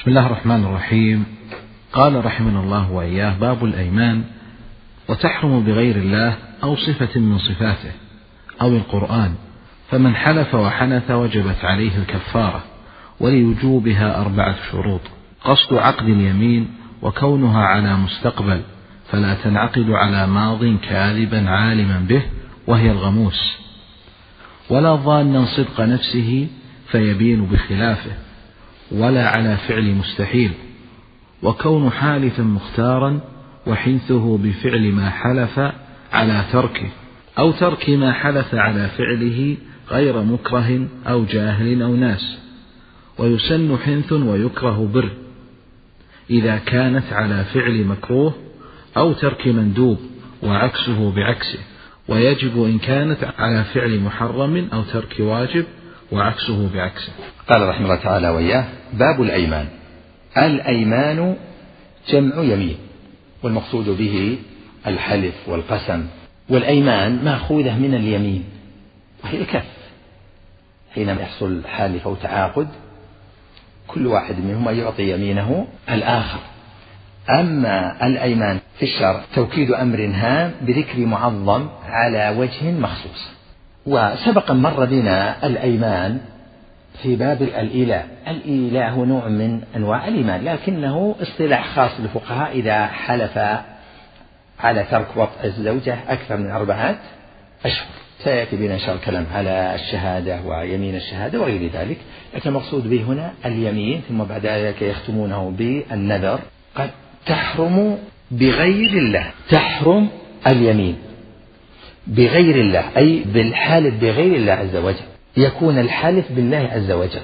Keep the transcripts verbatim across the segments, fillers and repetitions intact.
بسم الله الرحمن الرحيم. قال رحمنا الله وإياه: باب الأيمان. وتحرم بغير الله أو صفة من صفاته أو القرآن، فمن حلف وحنث وجبت عليه الكفارة، ولوجوبها أربعة شروط: قصد عقد اليمين، وكونها على مستقبل فلا تنعقد على ماض كاذبا عالما به وهي الغموس، ولا ظانا صدق نفسه فيبين بخلافه، ولا على فعل مستحيل، وكون حالفا مختارا وحنثه بفعل ما حلف على تركه، أو ترك ما حلف على فعله غير مكره أو جاهل أو ناس. ويسن حنث ويكره بر إذا كانت على فعل مكروه أو ترك مندوب، وعكسه بعكسه. ويجب إن كانت على فعل محرم أو ترك واجب، وعكسه بعكسه. قال رحمه الله تعالى وإياه: باب الأيمان. الأيمان جمع يمين، والمقصود به الحلف والقسم. والأيمان مأخوذة من اليمين، وهي كف. حينما يحصل حالف أو تعاقد كل واحد منهما يعطي يمينه الآخر. أما الأيمان في الشرع توكيد أمر هام بذكر معظم على وجه مخصوص. وسبق مر بنا الأيمان في باب الإيلاء. الإيلاء هو نوع من أنواع الإيمان، لكنه اصطلاح خاص للفقهاء إذا حلف على ترك وطء الزوجة أكثر من أربعة أشهر. سيأتي بنا إن شاء الله الكلام على الشهادة ويمين الشهادة وغير ذلك، لكن المقصود به هنا اليمين، ثم بعد ذلك يختمونه بالنذر. قد تحرم بغير الله. تحرم اليمين بغير الله، أي بالحالف بغير الله عز وجل، يكون الحالف بالله عز وجل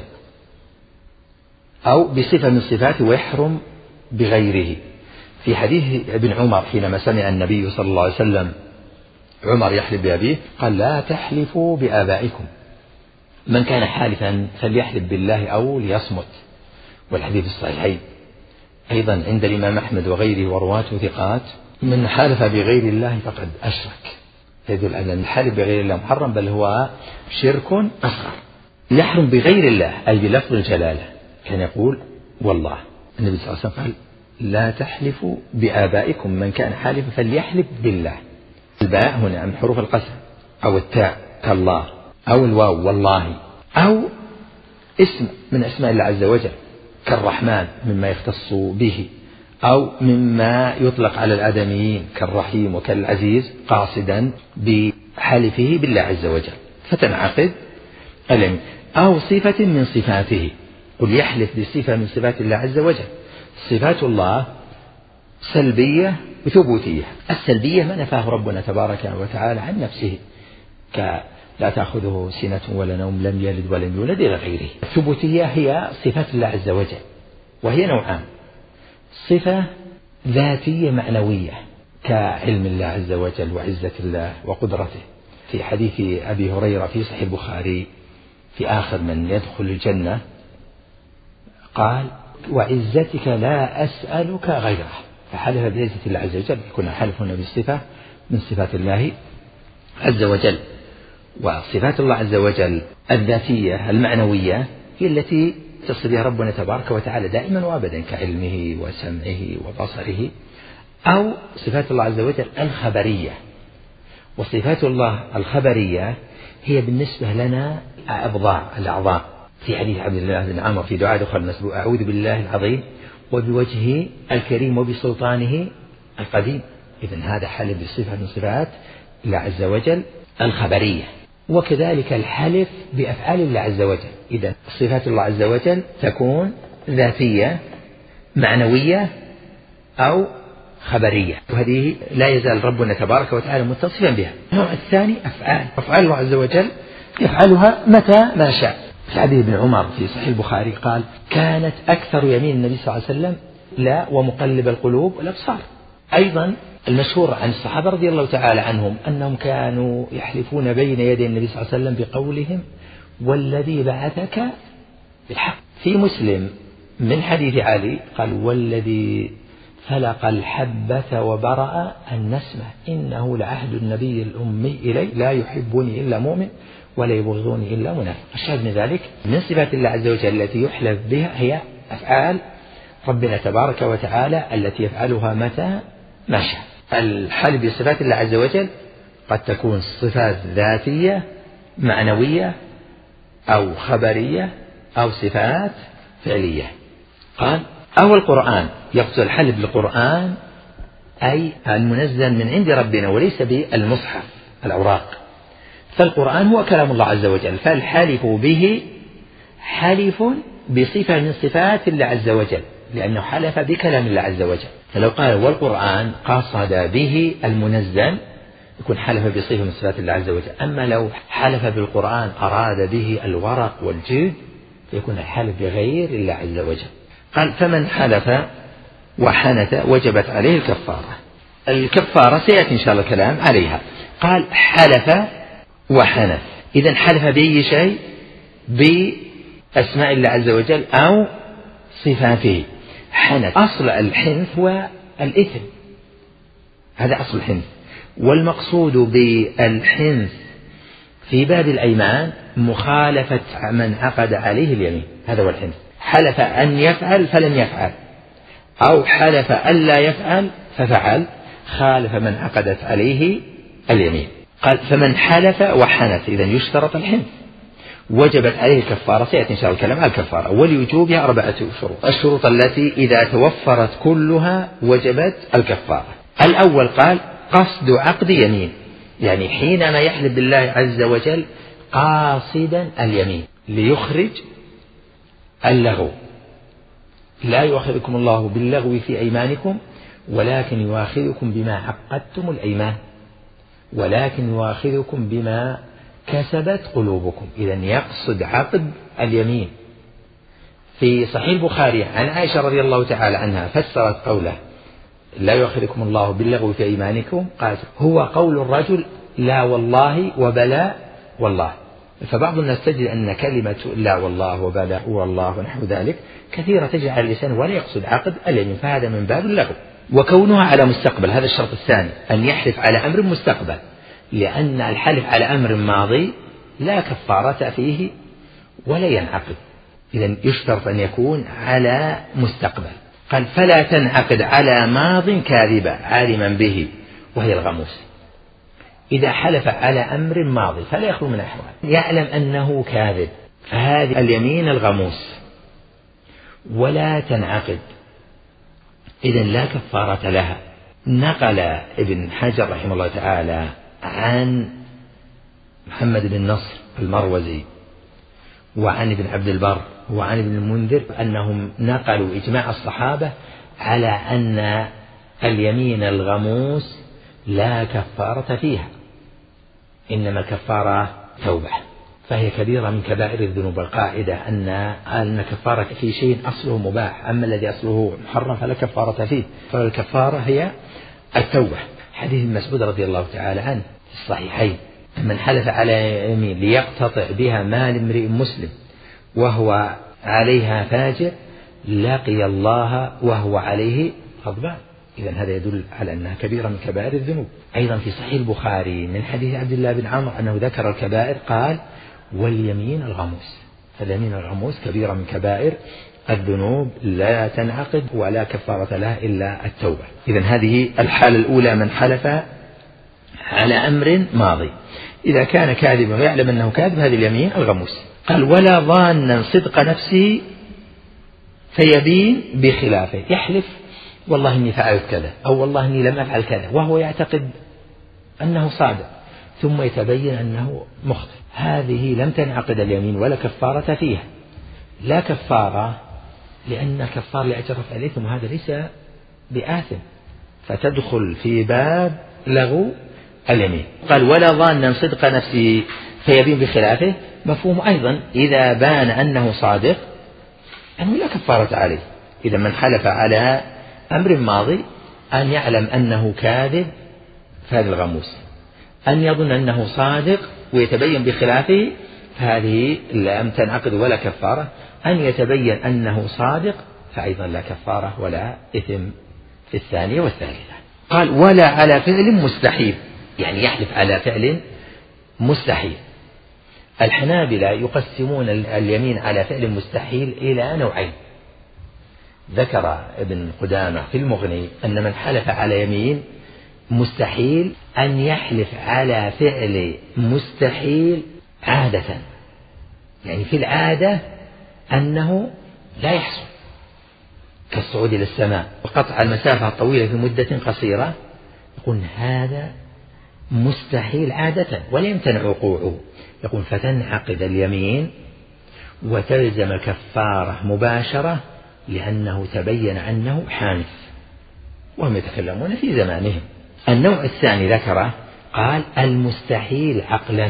أو بصفة من صفاته، ويحرم بغيره. في حديث ابن عمر حينما سمع النبي صلى الله عليه وسلم عمر يحلف بأبيه قال: لا تحلفوا بآبائكم، من كان حالفا فليحلف بالله أو ليصمت. والحديث الصحيحين أيضا عند الإمام أحمد وغيره ورواته ثقات: من حالف بغير الله فقد أشرك. يدل على أن الحلف بغير الله محرم، بل هو شرك أصغر. يحرم بغير الله أي بلفظ الجلالة، كان يقول والله. النبي صلى الله عليه وسلم قال: لا تحلفوا بآبائكم، من كان حالفا فليحلف بالله. الباء هنا من حروف القسم، أو التاء كالله، أو الواو والله، أو اسم من أسماء الله عز وجل كالرحمن مما يختص به، أو مما يطلق على الآدميين كالرحيم وكالعزيز، قاصدا بحلفه بالله عز وجل فتنعقد اليمين. أو صفة من صفاته، قل يحلف بصفة من صفات الله عز وجل. صفات الله سلبية وثبوتية. السلبية ما نفاه ربنا تبارك وتعالى عن نفسه، لا تأخذه سنة ولا نوم، لم يلد ولم يولد إلى غيره. الثبوتية هي صفات الله عز وجل، وهي نوعان: صفة ذاتية معنوية كعلم الله عز وجل وعزة الله وقدرته. في حديث أبي هريرة في صحيح البخاري في آخر من يدخل الجنة قال: وعزتك لا أسألك غيره، فحلف بعزة الله عز وجل. يكون حلف هنا بصفة من صفات الله عز وجل. وصفات الله عز وجل الذاتية المعنوية هي التي تصل بها ربنا تبارك وتعالى دائما وابدا كعلمه وسمعه وبصره. أو صفات الله عز وجل الخبرية. وصفات الله الخبرية هي بالنسبة لنا أبضاع الأعضاء. في حديث عبد الله بن عمرو في دعاء دخول المسبوع: أعوذ بالله العظيم وبوجهه الكريم وبسلطانه القديم. إذن هذا حلف بصفة من صفات الله عز وجل الخبرية. وكذلك الحلف بأفعال الله عز وجل. إذن صفات الله عز وجل تكون ذاتية معنوية أو خبرية، وهذه لا يزال ربنا تبارك وتعالى متصفا بها. النوع الثاني أفعال. أفعال الله عز وجل يفعلها متى ما شاء. في حديث ابن عمر في صحيح البخاري قال: كانت أكثر يمين النبي صلى الله عليه وسلم لا ومقلب القلوب والأبصار. أيضا المشهور عن الصحابة رضي الله تعالى عنهم أنهم كانوا يحلفون بين يدي النبي صلى الله عليه وسلم بقولهم: والذي بعثك بالحق. في مسلم من حديث علي قال: والذي فلق الحبة وبرأ النسمة إنه لعهد النبي الأمي إلي لا يحبني إلا مؤمن ولا يبغضوني إلا منافق. الشاهد من ذلك من صفات الله عز وجل التي يحلف بها هي أفعال ربنا تبارك وتعالى التي يفعلها متى ما شاء. الحلف بصفات الله عز وجل قد تكون صفات ذاتية معنوية أو خبرية أو صفات فعلية. قال أو القرآن، يقصد الحلف بالقرآن أي المنزل من عند ربنا وليس بالمصحف الأوراق، فالقرآن هو كلام الله عز وجل، فالحلف به حلف بصفة من صفات الله عز وجل لأنه حلف بكلام الله عز وجل. فلو قال والقرآن قصد به المنزل يكون حلف بصفة من صفات الله عز وجل. أما لو حلف بالقرآن أراد به الورق والجلد فيكون الحلف بغير الله عز وجل. قال فمن حلف وحنث وجبت عليه الكفارة. الكفارة سيأتي إن شاء الله الكلام عليها. قال حلف وحنث، إذن حلف بأي شيء؟ بأسماء الله عز وجل أو صفاته. حنث، أصل الحنث هو الإثم، هذا أصل الحنث، والمقصود بالحنث في باب الأيمان مخالفة من عقد عليه اليمين، هذا هو الحنث. حلف أن يفعل فلم يفعل، أو حلف ألا يفعل ففعل، خالف من عقدت عليه اليمين. قال فمن حلف وحنث، إذن يشترط الحنث، وجبت عليه الكفارة. سيأتي إن شاء الله الكلام على الكفارة. ولوجوبها أربعة شروط، الشروط التي إذا توفرت كلها وجبت الكفارة. الأول قال قصد عقد يمين، يعني حينما يحلف بالله عز وجل قاصدا اليمين ليخرج اللغو. لا يؤاخذكم الله باللغو في أيمانكم ولكن يؤاخذكم بما عقدتم الأيمان ولكن يؤاخذكم بما كسبت قلوبكم. إذن يقصد عقد اليمين. في صحيح البخاري عن عائشة رضي الله تعالى عنها فسرت قوله لا يؤاخذكم الله باللغو في أيمانكم، قالت هو قول الرجل لا والله وبلا والله. فبعض الناس تجد أن كلمة لا والله وبلا والله ونحو ذلك كثيرة تجد على اللسان ولا يقصد عقد اليمين، فهذا من باب اللغو. وكونها على مستقبل، هذا الشرط الثاني، أن يحلف على أمر مستقبل، لأن الحلف على أمر ماضي لا كفارة فيه ولا ينعقد. إذن يشترط أن يكون على مستقبل. قال فلا تنعقد على ماض كاذبة عالما به وهي الغموس. إذا حلف على أمر ماضي فلا يخلو من أحوال، يعلم أنه كاذب، فهذه اليمين الغموس ولا تنعقد، إذن لا كفارة لها. نقل ابن حجر رحمه الله تعالى عن محمد بن نصر المروزي وعن ابن عبد البر وعن ابن المنذر أنهم نقلوا إجماع الصحابة على أن اليمين الغموس لا كفارة فيها، إنما الكفارة توبة، فهي كبيرة من كبائر الذنوب. القاعدة أن أن كفارة في شيء أصله مباح، أما الذي أصله محرم فلا كفارة فيه، فالكفارة هي التوبة. حديث مسعود رضي الله تعالى عنه في الصحيحين من حلف على يمين ليقتطع بها مال امرئ مسلم وهو عليها فاجر لقي الله وهو عليه غضبان. إذن هذا يدل على أنها كبيرة من كبائر الذنوب. أيضا في صحيح البخاري من حديث عبد الله بن عمرو أنه ذكر الكبائر قال واليمين الغموس، فاليمين الغموس كبيرة من كبائر الذنوب لا تنعقد ولا كفارة لها إلا التوبة. إذن هذه الحالة الأولى من حلف على أمر ماضي، إذا كان كاذبا ويعلم أنه كاذب هذه اليمين الغموس. قال ولا ظانا صدق نفسه فيبين بخلافه، يحلف والله إني فعلت كذا أو والله إني لم أفعل كذا وهو يعتقد أنه صادق ثم يتبين أنه مخطئ، هذه لم تنعقد اليمين ولا كفارة فيها. لا كفارة لأن كفار لأجرف الإثم وهذا ليس بآثم، فتدخل في باب لغو اليمين. قال ولا ظانا صدق نفسه فيبين بخلافه، مفهوم أيضا إذا بان أنه صادق أنه لا كفارة عليه. إذا من حلف على أمر ماضي أن يعلم أنه كاذب فهذا الغموس، أن يظن أنه صادق ويتبين بخلافه فهذه لم تنعقد ولا كفارة، أن يتبين أنه صادق فأيضا لا كفارة ولا إثم في الثانية والثالثة. قال ولا على فعل مستحيل، يعني يحلف على فعل مستحيل. الحنابلة يقسمون اليمين على فعل مستحيل إلى نوعين، ذكر ابن قدامة في المغني أن من حلف على يمين مستحيل أن يحلف على فعل مستحيل عادة، يعني في العادة أنه لا يحصل، كالصعود إلى السماء وقطع المسافة الطويلة في مدة قصيرة، يقول هذا مستحيل عادة ولا يمتنع وقوعه. يقول فتنعقد اليمين وتلزم الكفارة مباشرة لأنه تبين أنه حانث، وهم يتكلمون في زمانهم. النوع الثاني ذكره قال المستحيل عقلا،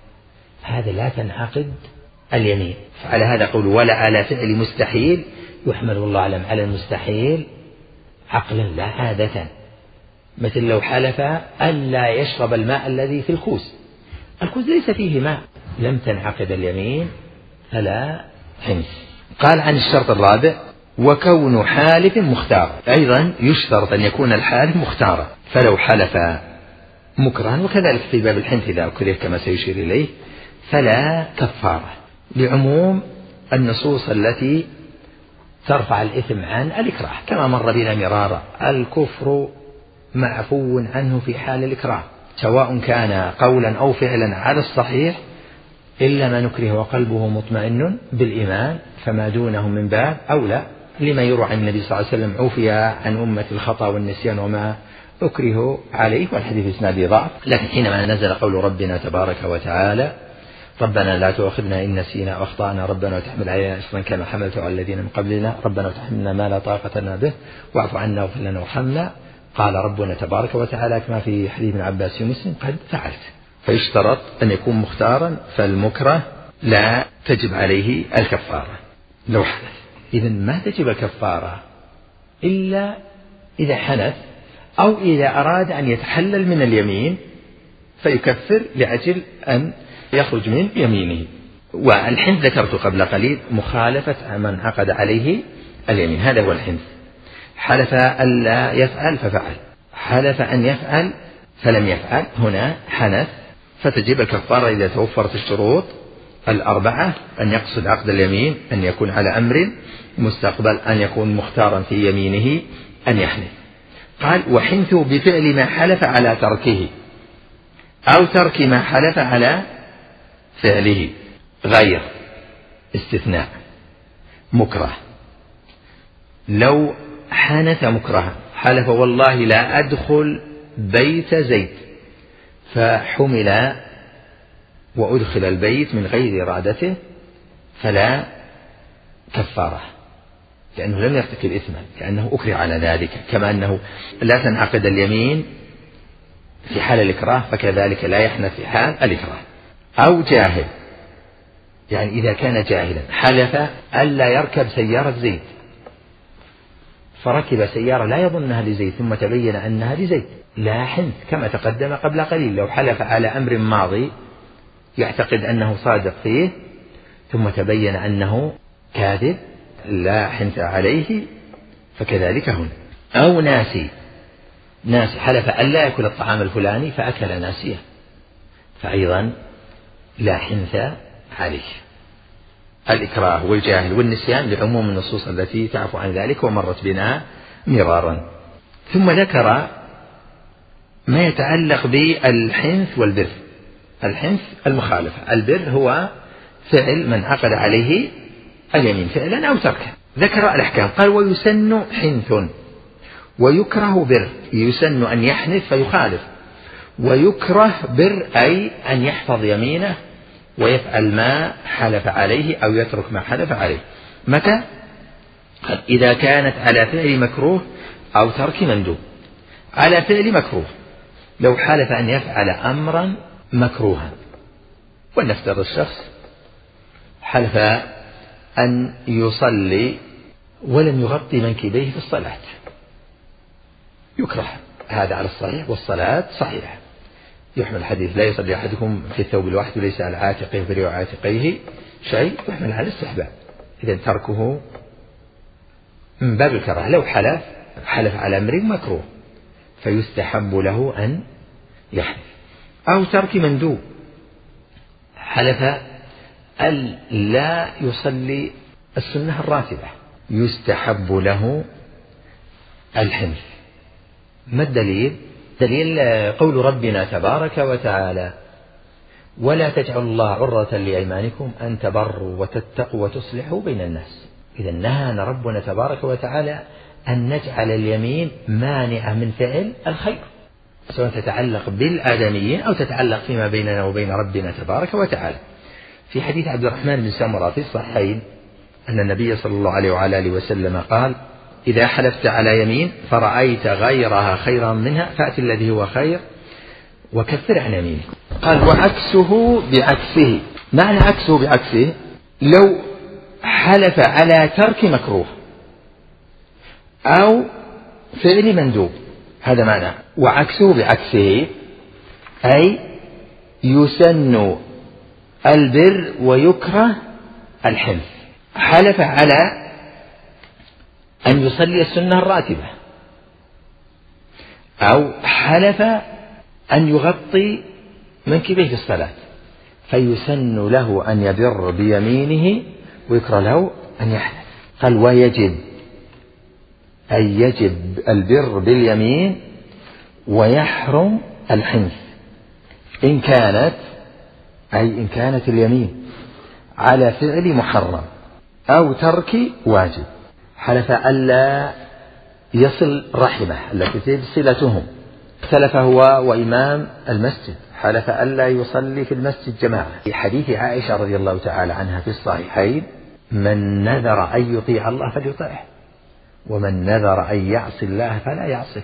هذا لا تنعقد اليمين. فعلى هذا قول ولا على فعل مستحيل يحمل الله أعلم على المستحيل عقلا لا عادة، مثل لو حلف ألا يشرب الماء الذي في الكوز، الكوز ليس فيه ماء، لم تنعقد اليمين فلا حنث. قال عن الشرط الرابع وكون حالف مختار، أيضا يشترط أن يكون الحالف مختارا، فلو حلف مكرها وكذلك في باب الحنث إذا أكره كما سيشير إليه فلا كفارة، لعموم النصوص التي ترفع الإثم عن الإكراه كما مر بنا مرارا. الكفر معفو عنه في حال الإكراه سواء كان قولا أو فعلا على الصحيح، إلا ما نكره وقلبه مطمئن بالإيمان فما دونه من باب أولى، لما يروى عن النبي صلى الله عليه وسلم عفي عن أمة الخطأ والنسيان وما أكره عليه، والحديث إسناده ضعف. لكن حينما نزل قول ربنا تبارك وتعالى ربنا لا تؤاخذنا إن نسينا وأخطأنا ربنا وتحمل علينا إصرا كما حملته على الذين من قبلنا ربنا وتحملنا ما لا طاقة لنا به واعف عنا واغفر لنا وارحمنا، قال ربنا تبارك وتعالى كما في حديث ابن عباس ومسلم قد فعلت. فيشترط أن يكون مختارا، فالمكره لا تجب عليه الكفارة لو حدث. إذن ما تجب الكفارة إلا إذا حنث أو إذا أراد أن يتحلل من اليمين فيكفر لأجل أن يخرج من يمينه. والحنث ذكرت قبل قليل مخالفة من عقد عليه اليمين، هذا هو الحنث. حلف ألا يفعل ففعل، حلف أن يفعل فلم يفعل، هنا حنث، فتجب الكفارة إذا توفرت الشروط الأربعة: أن يقصد عقد اليمين، أن يكون على أمر مستقبل، أن يكون مختارا في يمينه، أن يحلف. قال وحنثه بفعل ما حلف على تركه أو ترك ما حلف على فعله، غير استثناء مكره. لو حنث مكرها حلف والله لا أدخل بيت زيد، فحمل وأدخل البيت من غير إرادته فلا كفارة، لأنه لم يرتكب إثما، كأنه أكره على ذلك. كما أنه لا تنعقد اليمين في حال الإكراه فكذلك لا يحنث في حال الإكراه. أو جاهل، يعني إذا كان جاهلا حلف ألا يركب سيارة زيد فركب سيارة لا يظنها لزيد ثم تبين أنها لزيد، لا حنث كما تقدم قبل قليل. لو حلف على أمر ماضي يعتقد أنه صادق فيه ثم تبين أنه كاذب، لا حنث عليه، فكذلك هنا. أو ناسي، ناسي حلف ألا يأكل الطعام الفلاني فأكل ناسيه، فأيضا لا حنث عليه. الإكراه والجاهل والنسيان لعموم النصوص التي تعفو عن ذلك ومرت بنا مرارا. ثم ذكر ما يتعلق بالحنث والبر. الحنث المخالفة، البر هو فعل من عقد عليه اليمين فعلا أو تركه. ذكر الأحكام قال ويسن حنث ويكره بر، يسن أن يحنث فيخالف، ويكره بر أي أن يحفظ يمينه ويفعل ما حلف عليه أو يترك ما حلف عليه. متى؟ إذا كانت على فعل مكروه أو ترك مندوب. على فعل مكروه، لو حلف أن يفعل أمرا مكروها، ولنفترض الشخص حلف أن يصلي ولم يغطي منكبيه في الصلاة، يكره هذا على الصحيح، والصلاة صحيحة. يحمل الحديث لا يصلي أحدكم في الثوب الواحد وليس على عاتقه في عاتقيه شيء، يحمل على الاستحباب، إذا تركه من باب الكراهة. لو حلف حلف على أمر مكروه فيستحب له أن يحلف. أو ترك مندوب، حلف أن لا يصلي السنة الراتبة يستحب له الحنث. ما الدليل؟ دليل قول ربنا تبارك وتعالى: ولا تجعلوا الله عرة لأيمانكم أن تبروا وتتقوا وتصلحوا بين الناس. إذا نهانا ربنا تبارك وتعالى أن نجعل اليمين مانعة من فعل الخير، سواء تتعلق بالآدميين أو تتعلق فيما بيننا وبين ربنا تبارك وتعالى. في حديث عبد الرحمن بن سمرة في الصحيحين أن النبي صلى الله عليه وعلى آله وسلم قال: إذا حلفت على يمين فرأيت غيرها خيرا منها فأت الذي هو خير وكفر عن يمينك. قال: وعكسه بعكسه. معنى عكسه بعكسه: لو حلف على ترك مكروه أو فعل مندوب، هذا معنى وعكسه بعكسه، أي يسن البر ويكره الحنث. حلف على أن يصلي السنة الراتبة، أو حلف أن يغطي منكبيه في الصلاة، فيسن له أن يبر بيمينه ويكره له أن يحلف. قال: ويجب أي يجب البر باليمين ويحرم الحنث إن كانت أي إن كانت اليمين على فعل محرم أو ترك واجب. حلف ألا يصل رحمه التي تجب صلتهم، اختلف هو وإمام المسجد، حلف ألا يصلي في المسجد جماعة. في حديث عائشة رضي الله تعالى عنها في الصحيحين: من نذر أن يطيع الله فليطيعه، ومن نذر أن يعصي الله فلا يعصه.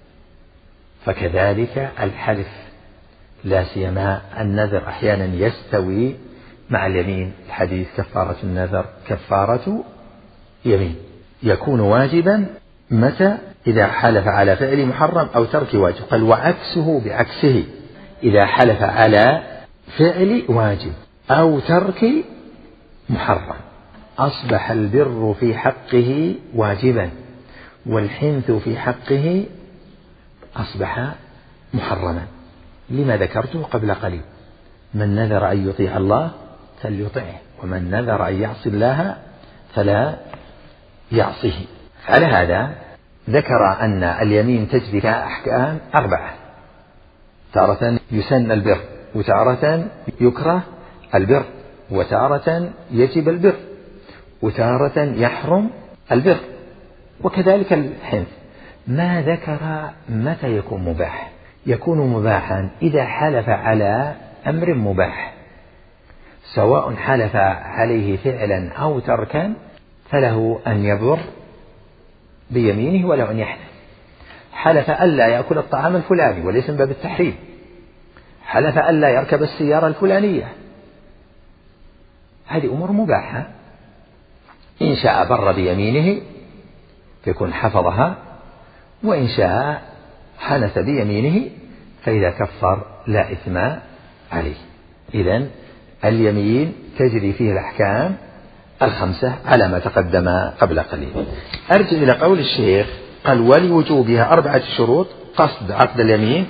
فكذلك الحلف، لا سيما النذر أحيانا يستوي مع اليمين. الحديث: كفارة النذر كفارة يمين، يكون واجبا متى؟ إذا حلف على فعل محرم أو ترك واجب. قال: وعكسه بعكسه: إذا حلف على فعل واجب أو ترك محرم أصبح البر في حقه واجبا، والحنث في حقه أصبح محرما، لما ذكرته قبل قليل: من نذر أن يطيع الله فليطعه، ومن نذر أن يعصي الله فلا يعصيه. على هذا ذكر أن اليمين تجري كأحكام أربعة: تارة يسن البر، وتارة يكره البر، وتارة يجب البر، وتارة يحرم البر، وكذلك الحنث. ما ذكر متى يكون مباح. يكون مباحا إذا حلف على أمر مباح، سواء حلف عليه فعلا أو تركا، فله أن يبر بيمينه ولو أن يحلف. حلف ألا يأكل الطعام الفلاني وليس من باب التحريم، حلف ألا يركب السيارة الفلانية، هذه أمور مباحة. إن شاء بر بيمينه فيكون حفظها، وإن شاء حنث بيمينه فإذا كفر لا إثم عليه. إذن اليمين تجري فيه الأحكام الخمسة على ما تقدم قبل قليل. أرجع إلى قول الشيخ: قال: ولوجوبها أربعة شروط: قصد عقد اليمين،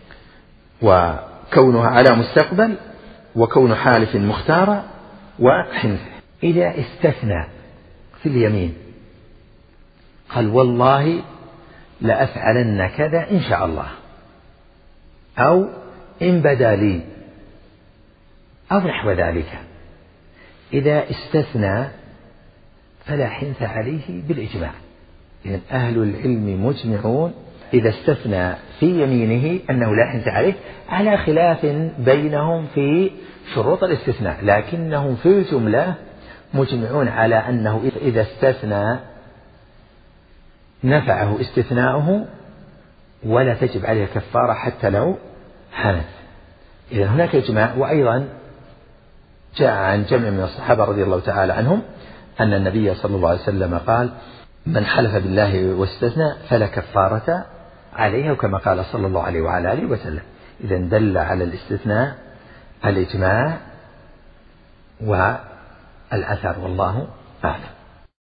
وكونها على مستقبل، وكون حالف مختار، وحنث. إذا استثنى في اليمين قال: والله لأفعلن كذا إن شاء الله، أو إن بدا لي، أو نحو ذلك، إذا استثنى فلا حنث عليه بالإجماع. إذن أهل العلم مجمعون إذا استثنى في يمينه أنه لا حنث عليه، على خلاف بينهم في شروط الاستثناء، لكنهم في الجملة مجمعون على أنه إذا استثنى نفعه استثناؤه ولا تجب عليه كفارة حتى لو حنث. إذن هناك إجماع. وأيضا جاء عن جمع من الصحابة رضي الله تعالى عنهم أن النبي صلى الله عليه وسلم قال: من حلف بالله واستثنى فلا كفارة عليه، وكما قال صلى الله عليه وعلى آله وسلم. إذن دل على الاستثناء الإجماع والأثر، والله أعلم.